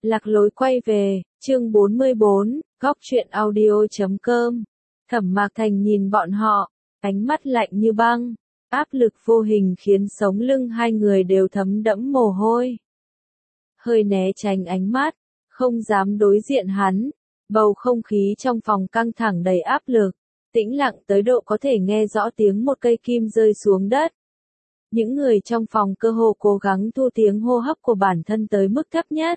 Lạc lối quay về, chương 44, góc truyện audio.com. Thẩm Mạc Thành nhìn bọn họ, ánh mắt lạnh như băng, áp lực vô hình khiến sống lưng hai người đều thấm đẫm mồ hôi. Hơi né tránh ánh mắt, không dám đối diện hắn, bầu không khí trong phòng căng thẳng đầy áp lực, tĩnh lặng tới độ có thể nghe rõ tiếng một cây kim rơi xuống đất. Những người trong phòng cơ hồ cố gắng thu tiếng hô hấp của bản thân tới mức thấp nhất.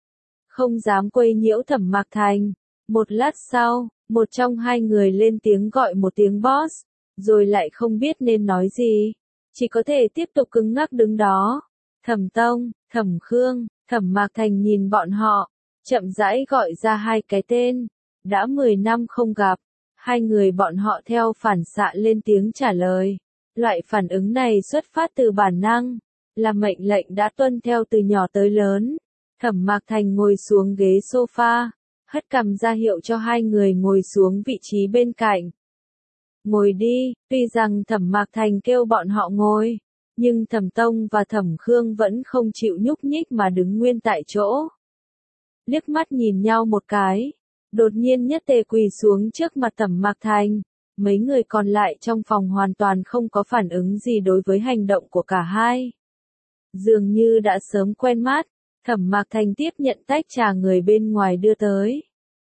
Không dám quấy nhiễu Thẩm Mạc Thành. Một lát sau, một trong hai người lên tiếng gọi một tiếng boss, rồi lại không biết nên nói gì. Chỉ có thể tiếp tục cứng ngắc đứng đó. Thẩm Tông, Thẩm Khương, Thẩm Mạc Thành nhìn bọn họ, chậm rãi gọi ra hai cái tên. Đã 10 năm không gặp, hai người bọn họ theo phản xạ lên tiếng trả lời. Loại phản ứng này xuất phát từ bản năng, là mệnh lệnh đã tuân theo từ nhỏ tới lớn. Thẩm Mạc Thành ngồi xuống ghế sofa, hất cằm ra hiệu cho hai người ngồi xuống vị trí bên cạnh. Ngồi đi, tuy rằng Thẩm Mạc Thành kêu bọn họ ngồi, nhưng Thẩm Tông và Thẩm Khương vẫn không chịu nhúc nhích mà đứng nguyên tại chỗ. Liếc mắt nhìn nhau một cái, đột nhiên nhất tề quỳ xuống trước mặt Thẩm Mạc Thành. Mấy người còn lại trong phòng hoàn toàn không có phản ứng gì đối với hành động của cả hai. Dường như đã sớm quen mắt, Thẩm Mạc Thành tiếp nhận tách trà người bên ngoài đưa tới.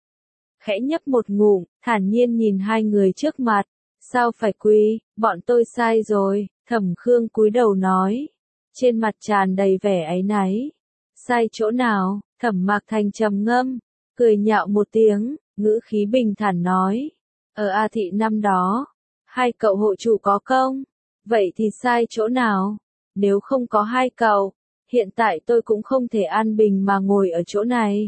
Khẽ nhấp một ngụm, thản nhiên nhìn hai người trước mặt. Sao phải quỳ, bọn tôi sai rồi, Thẩm Khương cúi đầu nói. Trên mặt tràn đầy vẻ áy náy. Sai chỗ nào, Thẩm Mạc Thành trầm ngâm, cười nhạo một tiếng, ngữ khí bình thản nói. Ở A Thị năm đó, hai cậu hộ chủ có công, vậy thì sai chỗ nào? Nếu không có hai cậu, hiện tại tôi cũng không thể an bình mà ngồi ở chỗ này.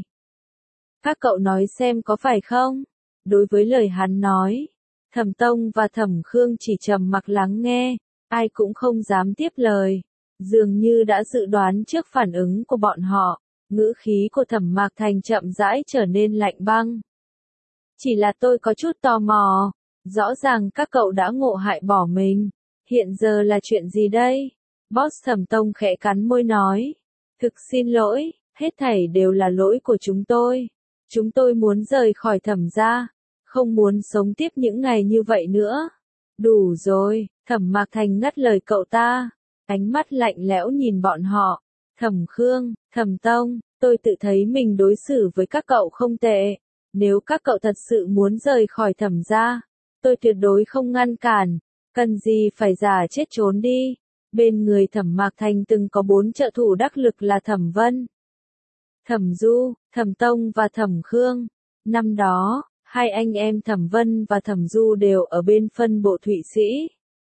Các cậu nói xem có phải không? Đối với lời hắn nói, Thẩm Tông và Thẩm Khương chỉ trầm mặc lắng nghe, ai cũng không dám tiếp lời. Dường như đã dự đoán trước phản ứng của bọn họ, ngữ khí của Thẩm Mạc Thành chậm rãi trở nên lạnh băng. Chỉ là tôi có chút tò mò, rõ ràng các cậu đã ngộ hại bỏ mình, hiện giờ là chuyện gì đây? Boss Thẩm Tông khẽ cắn môi nói, thực xin lỗi, hết thảy đều là lỗi của chúng tôi. Chúng tôi muốn rời khỏi Thẩm gia, không muốn sống tiếp những ngày như vậy nữa. Đủ rồi, Thẩm Mạc Thành ngắt lời cậu ta, ánh mắt lạnh lẽo nhìn bọn họ. Thẩm Khương, Thẩm Tông, tôi tự thấy mình đối xử với các cậu không tệ. Nếu các cậu thật sự muốn rời khỏi Thẩm gia, tôi tuyệt đối không ngăn cản, cần gì phải giả chết trốn đi. Bên người Thẩm Mạc Thành từng có 4 trợ thủ đắc lực là Thẩm Vân, Thẩm Du, Thẩm Tông và Thẩm Khương. Năm đó, hai anh em Thẩm Vân và Thẩm Du đều ở bên phân bộ Thụy Sĩ.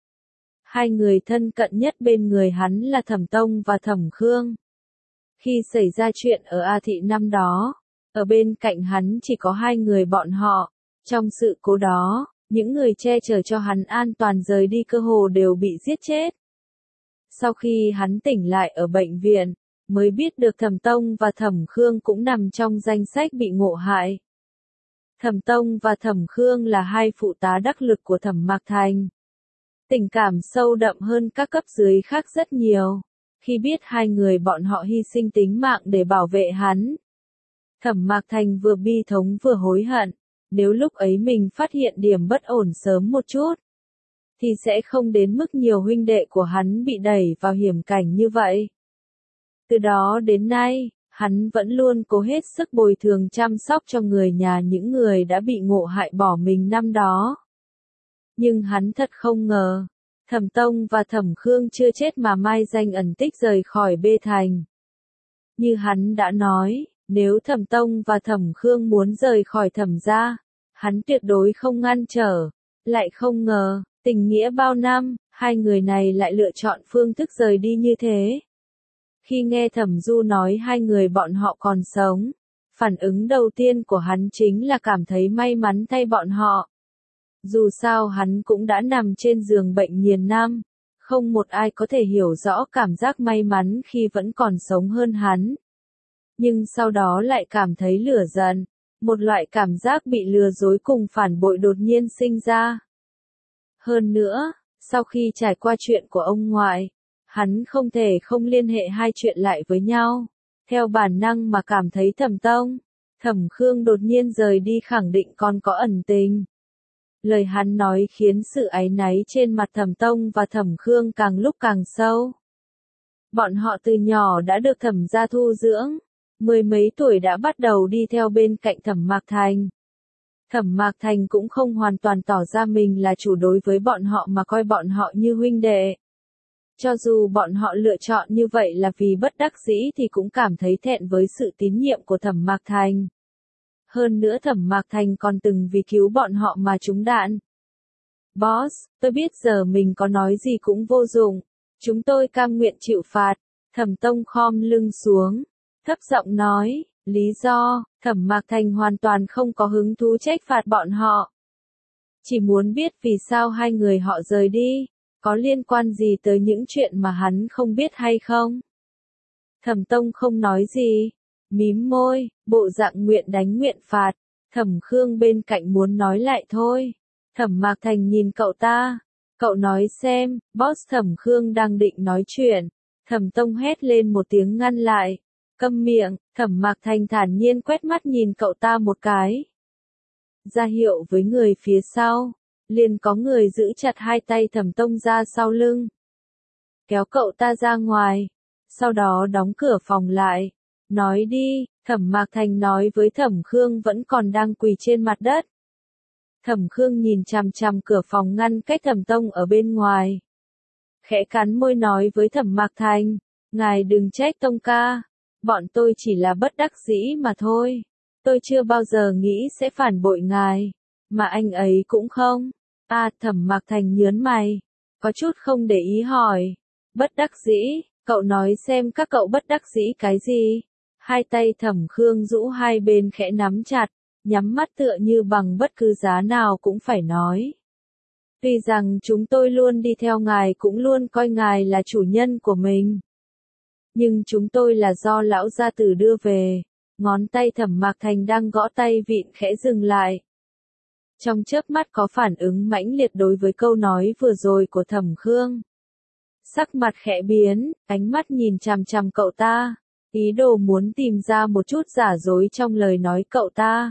Hai người thân cận nhất bên người hắn là Thẩm Tông và Thẩm Khương. Khi xảy ra chuyện ở A Thị năm đó, ở bên cạnh hắn chỉ có hai người bọn họ. Trong sự cố đó, những người che chở cho hắn an toàn rời đi cơ hồ đều bị giết chết. Sau khi hắn tỉnh lại ở bệnh viện, mới biết được Thẩm Tông và Thẩm Khương cũng nằm trong danh sách bị ngộ hại. Thẩm Tông và Thẩm Khương là hai phụ tá đắc lực của Thẩm Mạc Thành. Tình cảm sâu đậm hơn các cấp dưới khác rất nhiều. Khi biết hai người bọn họ hy sinh tính mạng để bảo vệ hắn, Thẩm Mạc Thành vừa bi thống vừa hối hận. Nếu lúc ấy mình phát hiện điểm bất ổn sớm một chút, thì sẽ không đến mức nhiều huynh đệ của hắn bị đẩy vào hiểm cảnh như vậy. Từ đó đến nay, hắn vẫn luôn cố hết sức bồi thường chăm sóc cho người nhà những người đã bị ngộ hại bỏ mình năm đó. Nhưng hắn thật không ngờ, Thẩm Tông và Thẩm Khương chưa chết mà mai danh ẩn tích rời khỏi Bê Thành. Như hắn đã nói, nếu Thẩm Tông và Thẩm Khương muốn rời khỏi Thẩm gia, hắn tuyệt đối không ngăn trở. Lại không ngờ, tình nghĩa bao năm, hai người này lại lựa chọn phương thức rời đi như thế. Khi nghe Thẩm Du nói hai người bọn họ còn sống, phản ứng đầu tiên của hắn chính là cảm thấy may mắn thay bọn họ. Dù sao hắn cũng đã nằm trên giường bệnh nhiều năm, không một ai có thể hiểu rõ cảm giác may mắn khi vẫn còn sống hơn hắn. Nhưng sau đó lại cảm thấy lửa giận, một loại cảm giác bị lừa dối cùng phản bội đột nhiên sinh ra. Hơn nữa, sau khi trải qua chuyện của ông ngoại, hắn không thể không liên hệ hai chuyện lại với nhau. theo bản năng mà cảm thấy Thẩm Tông, Thẩm Khương đột nhiên rời đi khẳng định còn có ẩn tình. Lời hắn nói khiến sự áy náy trên mặt Thẩm Tông và Thẩm Khương càng lúc càng sâu. Bọn họ từ nhỏ đã được Thẩm gia thu dưỡng, mười mấy tuổi đã bắt đầu đi theo bên cạnh Thẩm Mạc Thành. Thẩm Mạc Thành cũng không hoàn toàn tỏ ra mình là chủ đối với bọn họ mà coi bọn họ như huynh đệ. Cho dù bọn họ lựa chọn như vậy là vì bất đắc dĩ thì cũng cảm thấy thẹn với sự tín nhiệm của Thẩm Mạc Thành. Hơn nữa Thẩm Mạc Thành còn từng vì cứu bọn họ mà trúng đạn. Boss, tôi biết giờ mình có nói gì cũng vô dụng. Chúng tôi cam nguyện chịu phạt. Thẩm Tông khom lưng xuống, thấp giọng nói, lý do, Thẩm Mạc Thành hoàn toàn không có hứng thú trách phạt bọn họ. Chỉ muốn biết vì sao hai người họ rời đi, có liên quan gì tới những chuyện mà hắn không biết hay không. Thẩm Tông không nói gì, mím môi, bộ dạng nguyện đánh nguyện phạt. Thẩm Khương bên cạnh muốn nói lại thôi. Thẩm Mạc Thành nhìn cậu ta. Cậu nói xem, boss. Thẩm Khương đang định nói chuyện. Thẩm Tông hét lên một tiếng ngăn lại. Câm miệng. Thẩm Mạc Thành thản nhiên quét mắt nhìn cậu ta một cái. Ra hiệu với người phía sau. Liền có người giữ chặt hai tay Thẩm Tông ra sau lưng. Kéo cậu ta ra ngoài. Sau đó đóng cửa phòng lại. Nói đi, Thẩm Mạc Thành nói với Thẩm Khương vẫn còn đang quỳ trên mặt đất. Thẩm Khương nhìn chằm chằm cửa phòng ngăn cách Thẩm Tông ở bên ngoài. Khẽ cắn môi nói với Thẩm Mạc Thành, ngài đừng trách Tông ca, bọn tôi chỉ là bất đắc dĩ mà thôi. Tôi chưa bao giờ nghĩ sẽ phản bội ngài, mà anh ấy cũng không. Thẩm Mạc Thành nhớn mày, có chút không để ý hỏi. Bất đắc dĩ, cậu nói xem các cậu bất đắc dĩ cái gì? Hai tay Thẩm Khương rũ hai bên khẽ nắm chặt, nhắm mắt tựa như bằng bất cứ giá nào cũng phải nói. Tuy rằng chúng tôi luôn đi theo ngài cũng luôn coi ngài là chủ nhân của mình. Nhưng chúng tôi là do lão gia tử đưa về. Ngón tay Thẩm Mạc Thành đang gõ tay vịn khẽ dừng lại. Trong chớp mắt có phản ứng mãnh liệt đối với câu nói vừa rồi của Thẩm Khương. Sắc mặt khẽ biến, ánh mắt nhìn chằm chằm cậu ta, ý đồ muốn tìm ra một chút giả dối trong lời nói cậu ta.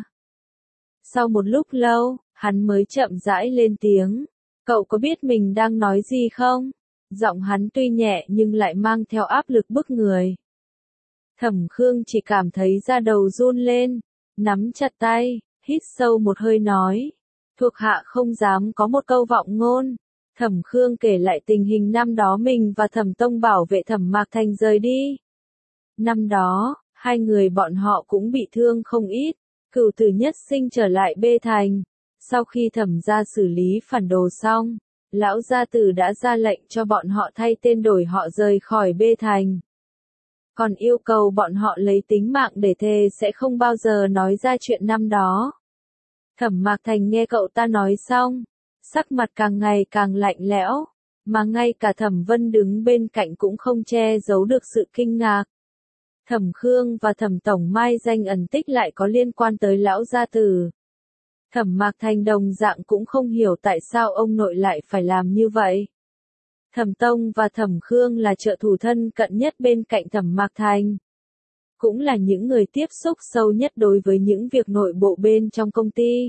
Sau một lúc lâu, hắn mới chậm rãi lên tiếng. Cậu có biết mình đang nói gì không? Giọng hắn tuy nhẹ nhưng lại mang theo áp lực bức người. Thẩm Khương chỉ cảm thấy da đầu run lên, nắm chặt tay, hít sâu một hơi nói. Thuộc hạ không dám có một câu vọng ngôn. Thẩm Khương kể lại tình hình năm đó mình và Thẩm Tông bảo vệ Thẩm Mạc Thành rời đi. Năm đó, hai người bọn họ cũng bị thương không ít. Cửu Tử Nhất Sinh trở lại Bê Thành. Sau khi Thẩm gia xử lý phản đồ xong, lão gia tử đã ra lệnh cho bọn họ thay tên đổi họ rời khỏi Bê Thành. Còn yêu cầu bọn họ lấy tính mạng để thề sẽ không bao giờ nói ra chuyện năm đó. Thẩm Mạc Thành nghe cậu ta nói xong, sắc mặt càng ngày càng lạnh lẽo, mà ngay cả Thẩm Vân đứng bên cạnh cũng không che giấu được sự kinh ngạc. Thẩm Khương và Thẩm Tổng mai danh ẩn tích lại có liên quan tới lão gia tử. Thẩm Mạc Thành đồng dạng cũng không hiểu tại sao ông nội lại phải làm như vậy. Thẩm Tông và Thẩm Khương là trợ thủ thân cận nhất bên cạnh Thẩm Mạc Thành. Cũng là những người tiếp xúc sâu nhất đối với những việc nội bộ bên trong công ty.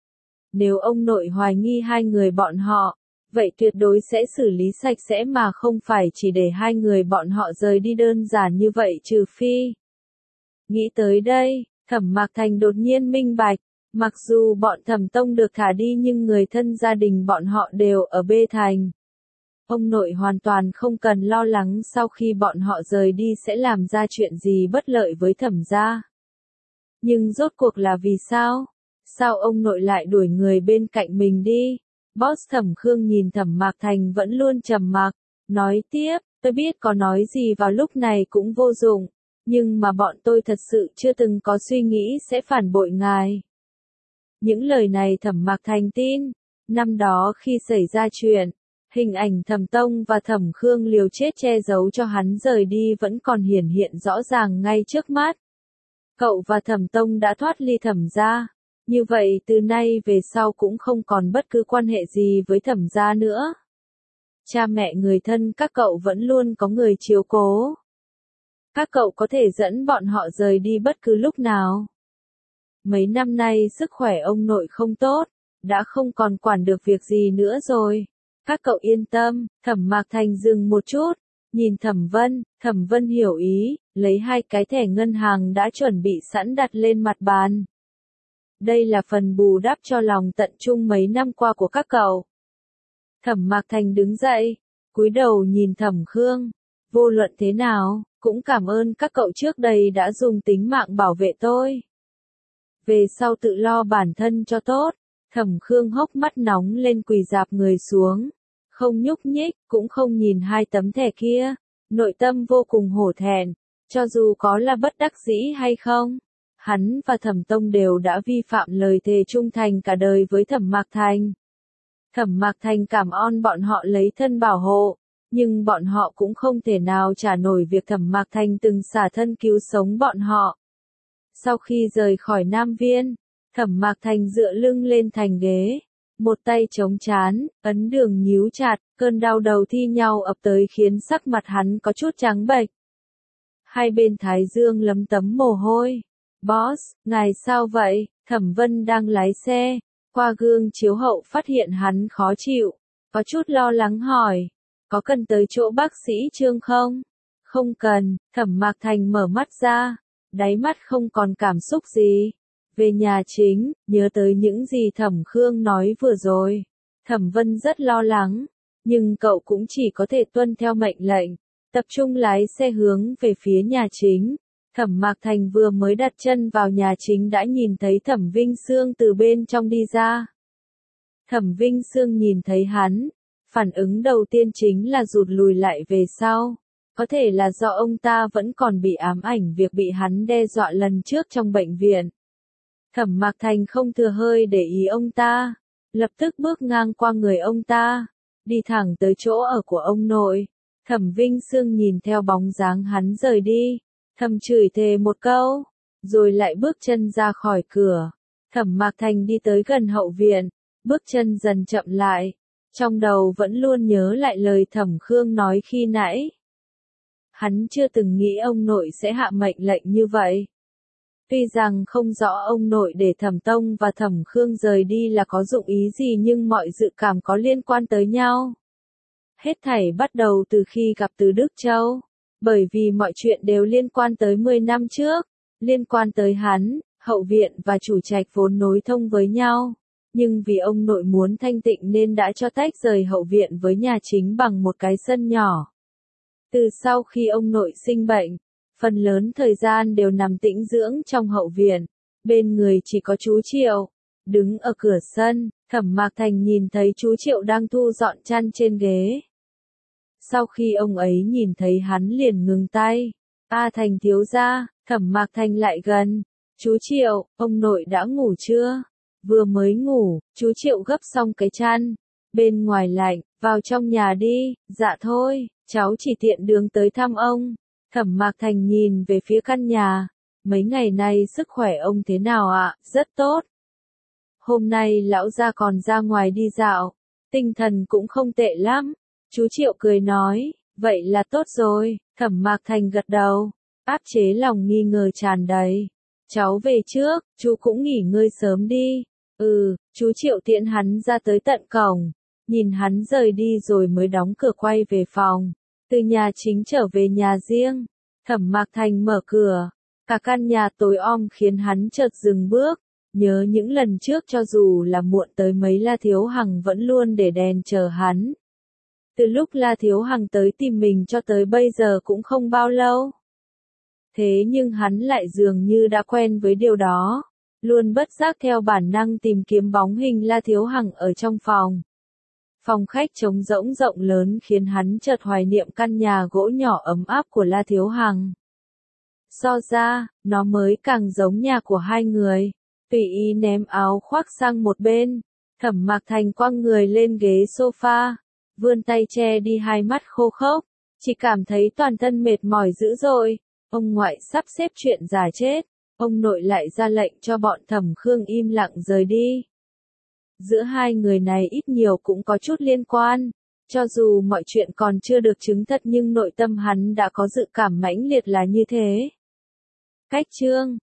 Nếu ông nội hoài nghi hai người bọn họ, vậy tuyệt đối sẽ xử lý sạch sẽ mà không phải chỉ để hai người bọn họ rời đi đơn giản như vậy trừ phi. Nghĩ tới đây, Thẩm Mạc Thành đột nhiên minh bạch, mặc dù bọn Thẩm Tông được thả đi nhưng người thân gia đình bọn họ đều ở Bê Thành. Ông nội hoàn toàn không cần lo lắng sau khi bọn họ rời đi sẽ làm ra chuyện gì bất lợi với Thẩm gia. Nhưng rốt cuộc là vì sao? Sao ông nội lại đuổi người bên cạnh mình đi? Boss Thẩm Khương nhìn Thẩm Mạc Thành vẫn luôn trầm mặc, nói tiếp, tôi biết có nói gì vào lúc này cũng vô dụng, nhưng mà bọn tôi thật sự chưa từng có suy nghĩ sẽ phản bội ngài. Những lời này Thẩm Mạc Thành tin, năm đó khi xảy ra chuyện, hình ảnh Thẩm Tông và Thẩm Khương liều chết che giấu cho hắn rời đi vẫn còn hiển hiện rõ ràng ngay trước mắt. Cậu và Thẩm Tông đã thoát ly Thẩm gia. Như vậy từ nay về sau cũng không còn bất cứ quan hệ gì với Thẩm gia nữa. Cha mẹ người thân các cậu vẫn luôn có người chiếu cố. Các cậu có thể dẫn bọn họ rời đi bất cứ lúc nào. Mấy năm nay sức khỏe ông nội không tốt, đã không còn quản được việc gì nữa rồi. Các cậu yên tâm. Thẩm Mạc Thành dừng một chút, nhìn Thẩm Vân hiểu ý, lấy 2 cái thẻ ngân hàng đã chuẩn bị sẵn đặt lên mặt bàn. Đây là phần bù đắp cho lòng tận trung mấy năm qua của các cậu. Thẩm Mạc Thành đứng dậy, cúi đầu nhìn Thẩm Khương. Vô luận thế nào, cũng cảm ơn các cậu trước đây đã dùng tính mạng bảo vệ tôi. Về sau tự lo bản thân cho tốt. Thẩm Khương hốc mắt nóng lên quỳ rạp người xuống. Không nhúc nhích, cũng không nhìn 2 tấm thẻ kia. Nội tâm vô cùng hổ thẹn. Cho dù có là bất đắc dĩ hay không, hắn và Thẩm Tông đều đã vi phạm lời thề trung thành cả đời với Thẩm Mạc Thành. Thẩm Mạc Thành cảm ơn bọn họ lấy thân bảo hộ, nhưng bọn họ cũng không thể nào trả nổi việc Thẩm Mạc Thành từng xả thân cứu sống bọn họ. Sau khi rời khỏi Nam Viên, Thẩm Mạc Thành dựa lưng lên thành ghế, một tay chống trán, ấn đường nhíu chặt, cơn đau đầu thi nhau ập tới khiến sắc mặt hắn có chút trắng bệch. Hai bên thái dương lấm tấm mồ hôi. Boss, ngài sao vậy? Thẩm Vân đang lái xe, qua gương chiếu hậu phát hiện hắn khó chịu, có chút lo lắng hỏi, có cần tới chỗ bác sĩ Trương không? Không cần. Thẩm Mạc Thành mở mắt ra, đáy mắt không còn cảm xúc gì. Về nhà chính, nhớ tới những gì Thẩm Khương nói vừa rồi. Thẩm Vân rất lo lắng, nhưng cậu cũng chỉ có thể tuân theo mệnh lệnh, tập trung lái xe hướng về phía nhà chính. Thẩm Mạc Thành vừa mới đặt chân vào nhà chính đã nhìn thấy Thẩm Vinh Sương từ bên trong đi ra. Thẩm Vinh Sương nhìn thấy hắn, phản ứng đầu tiên chính là rụt lùi lại về sau. Có thể là do ông ta vẫn còn bị ám ảnh việc bị hắn đe dọa lần trước trong bệnh viện. Thẩm Mạc Thành không thừa hơi để ý ông ta, lập tức bước ngang qua người ông ta, đi thẳng tới chỗ ở của ông nội. Thẩm Vinh Sương nhìn theo bóng dáng hắn rời đi, thầm chửi thề một câu, rồi lại bước chân ra khỏi cửa. Thẩm Mạc Thành đi tới gần hậu viện, bước chân dần chậm lại, trong đầu vẫn luôn nhớ lại lời Thẩm Khương nói khi nãy. Hắn chưa từng nghĩ ông nội sẽ hạ mệnh lệnh như vậy. Tuy rằng không rõ ông nội để Thẩm Tông và Thẩm Khương rời đi là có dụng ý gì, nhưng mọi dự cảm có liên quan tới nhau. Hết thảy bắt đầu từ khi gặp Từ Đức Châu, bởi vì mọi chuyện đều liên quan tới 10 năm trước, liên quan tới hắn. Hậu viện và chủ trạch vốn nối thông với nhau, nhưng vì ông nội muốn thanh tịnh nên đã cho tách rời hậu viện với nhà chính bằng một cái sân nhỏ. Từ sau khi ông nội sinh bệnh, phần lớn thời gian đều nằm tĩnh dưỡng trong hậu viện, bên người chỉ có chú Triệu. Đứng ở cửa sân, Thẩm Mạc Thành nhìn thấy chú Triệu đang thu dọn chăn trên ghế. Sau khi ông ấy nhìn thấy hắn liền ngừng tay. A Thành thiếu gia. Thẩm Mạc Thành lại gần. Chú Triệu, ông nội đã ngủ chưa? Vừa mới ngủ. Chú Triệu gấp xong cái chăn. Bên ngoài lạnh, vào trong nhà đi. Dạ thôi, cháu chỉ tiện đường tới thăm ông. Thẩm Mạc Thành nhìn về phía căn nhà. Mấy ngày nay sức khỏe ông thế nào ạ? Rất tốt. Hôm nay lão gia còn ra ngoài đi dạo, tinh thần cũng không tệ lắm. Chú Triệu cười nói, vậy là tốt rồi. Thẩm Mạc Thành gật đầu, áp chế lòng nghi ngờ tràn đầy. Cháu về trước, chú cũng nghỉ ngơi sớm đi. Chú Triệu tiễn hắn ra tới tận cổng, nhìn hắn rời đi rồi mới đóng cửa quay về phòng. Từ nhà chính trở về nhà riêng, Thẩm Mạc Thành mở cửa, cả căn nhà tối om khiến hắn chợt dừng bước. Nhớ những lần trước cho dù là muộn tới mấy La Thiếu Hằng vẫn luôn để đèn chờ hắn. Từ lúc La Thiếu Hằng tới tìm mình cho tới bây giờ cũng không bao lâu. Thế nhưng hắn lại dường như đã quen với điều đó, luôn bất giác theo bản năng tìm kiếm bóng hình La Thiếu Hằng ở trong phòng. Phòng khách trống rỗng rộng lớn khiến hắn chợt hoài niệm căn nhà gỗ nhỏ ấm áp của La Thiếu Hằng. So ra, nó mới càng giống nhà của hai người. Tùy ý ném áo khoác sang một bên, Thẩm Mạc Thành quăng người lên ghế sofa, vươn tay che đi hai mắt khô khốc, chỉ cảm thấy toàn thân mệt mỏi dữ dội. Ông ngoại sắp xếp chuyện giả chết, ông nội lại ra lệnh cho bọn Thẩm Khương im lặng rời đi. Giữa hai người này ít nhiều cũng có chút liên quan, Cho dù mọi chuyện còn chưa được chứng thật nhưng nội tâm hắn đã có dự cảm mãnh liệt là như thế. Cách chương